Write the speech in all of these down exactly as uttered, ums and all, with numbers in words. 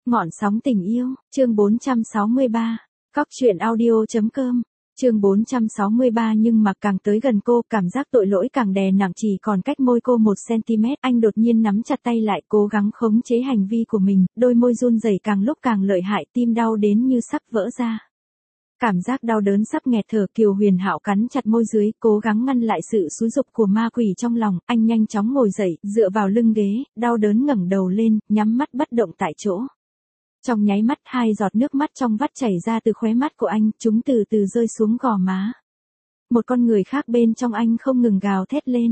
Ngọn sóng tình yêu, chương bốn trăm sáu mươi ba. Cóc truyện audio.com, chương bốn trăm sáu mươi ba. Nhưng mà càng tới gần cô, cảm giác tội lỗi càng đè nặng, chỉ còn cách môi cô một xăng-ti-mét. Anh đột nhiên nắm chặt tay lại, cố gắng khống chế hành vi của mình, đôi môi run rẩy càng lúc càng lợi hại, tim đau đến như sắp vỡ ra. Cảm giác đau đớn sắp nghẹt thở, Kiều Huyền Hạo cắn chặt môi dưới, cố gắng ngăn lại sự xúi giục của ma quỷ trong lòng. Anh nhanh chóng ngồi dậy, dựa vào lưng ghế, đau đớn ngẩng đầu lên, nhắm mắt bất động tại chỗ. Trong nháy mắt, hai giọt nước mắt trong vắt chảy ra từ khóe mắt của anh, chúng từ từ rơi xuống gò má. Một con người khác bên trong anh không ngừng gào thét lên.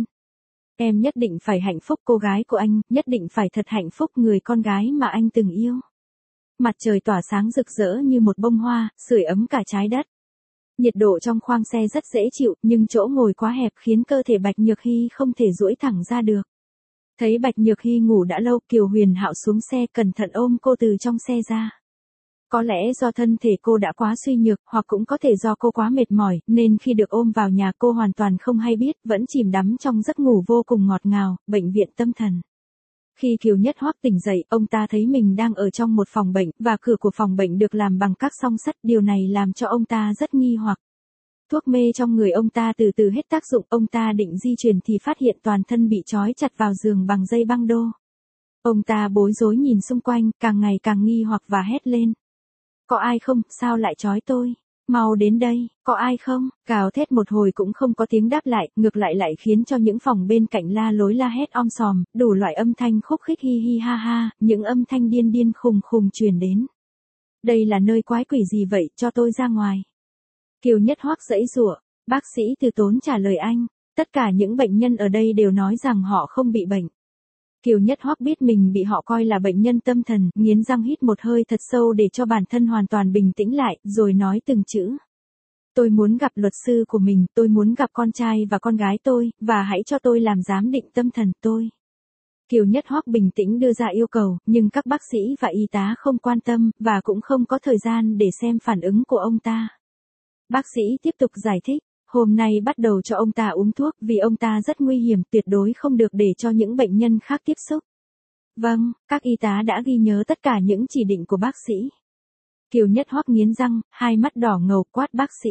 Em nhất định phải hạnh phúc, cô gái của anh, nhất định phải thật hạnh phúc, người con gái mà anh từng yêu. Mặt trời tỏa sáng rực rỡ như một bông hoa, sưởi ấm cả trái đất. Nhiệt độ trong khoang xe rất dễ chịu, nhưng chỗ ngồi quá hẹp khiến cơ thể Bạch Nhược Hy không thể duỗi thẳng ra được. Thấy Bạch Nhược Hy ngủ đã lâu, Kiều Huyền Hạo xuống xe cẩn thận ôm cô từ trong xe ra. Có lẽ do thân thể cô đã quá suy nhược, hoặc cũng có thể do cô quá mệt mỏi, nên khi được ôm vào nhà cô hoàn toàn không hay biết, vẫn chìm đắm trong giấc ngủ vô cùng ngọt ngào, bệnh viện tâm thần. Khi Kiều Nhất Hoắc tỉnh dậy, ông ta thấy mình đang ở trong một phòng bệnh, và cửa của phòng bệnh được làm bằng các song sắt, điều này làm cho ông ta rất nghi hoặc. Thuốc mê trong người ông ta từ từ hết tác dụng, ông ta định di chuyển thì phát hiện toàn thân bị trói chặt vào giường bằng dây băng đô. Ông ta bối rối nhìn xung quanh, càng ngày càng nghi hoặc và hét lên. Có ai không, sao lại trói tôi? Mau đến đây, có ai không? Gào thét một hồi cũng không có tiếng đáp lại, ngược lại lại khiến cho những phòng bên cạnh la lối la hét om sòm, đủ loại âm thanh khúc khích hi hi ha ha, những âm thanh điên điên khùng khùng truyền đến. Đây là nơi quái quỷ gì vậy, cho tôi ra ngoài. Kiều Nhất Hoắc giãy giụa, bác sĩ Từ Tốn trả lời anh, tất cả những bệnh nhân ở đây đều nói rằng họ không bị bệnh. Kiều Nhất Hoắc biết mình bị họ coi là bệnh nhân tâm thần, nghiến răng hít một hơi thật sâu để cho bản thân hoàn toàn bình tĩnh lại, rồi nói từng chữ. Tôi muốn gặp luật sư của mình, tôi muốn gặp con trai và con gái tôi, và hãy cho tôi làm giám định tâm thần tôi. Kiều Nhất Hoắc bình tĩnh đưa ra yêu cầu, nhưng các bác sĩ và y tá không quan tâm, và cũng không có thời gian để xem phản ứng của ông ta. Bác sĩ tiếp tục giải thích. Hôm nay bắt đầu cho ông ta uống thuốc, vì ông ta rất nguy hiểm, tuyệt đối không được để cho những bệnh nhân khác tiếp xúc. Vâng, các y tá đã ghi nhớ tất cả những chỉ định của bác sĩ. Kiều Nhất Hoắc nghiến răng, hai mắt đỏ ngầu quát bác sĩ.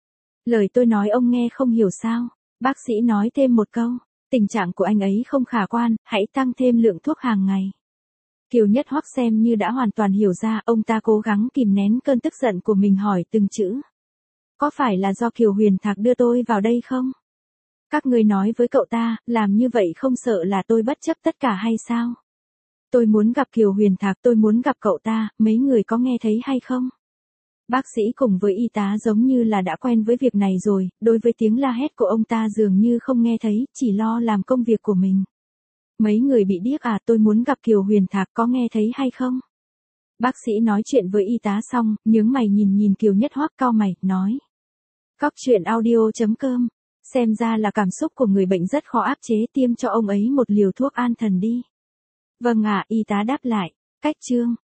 Lời tôi nói ông nghe không hiểu sao? Bác sĩ nói thêm một câu, tình trạng của anh ấy không khả quan, hãy tăng thêm lượng thuốc hàng ngày. Kiều Nhất Hoắc xem như đã hoàn toàn hiểu ra, ông ta cố gắng kìm nén cơn tức giận của mình hỏi từng chữ. Có phải là do Kiều Huyền Thạc đưa tôi vào đây không? Các người nói với cậu ta, làm như vậy không sợ là tôi bất chấp tất cả hay sao? Tôi muốn gặp Kiều Huyền Thạc, tôi muốn gặp cậu ta, mấy người có nghe thấy hay không? Bác sĩ cùng với y tá giống như là đã quen với việc này rồi, đối với tiếng la hét của ông ta dường như không nghe thấy, chỉ lo làm công việc của mình. Mấy người bị điếc à, tôi muốn gặp Kiều Huyền Thạc, có nghe thấy hay không? Bác sĩ nói chuyện với y tá xong, nhướng mày nhìn nhìn Kiều Nhất Hoắc cau mày, nói. Cóc truyện audio.com, xem ra là cảm xúc của người bệnh rất khó áp chế, tiêm cho ông ấy một liều thuốc an thần đi. Vâng ạ, y tá đáp lại, cách chương.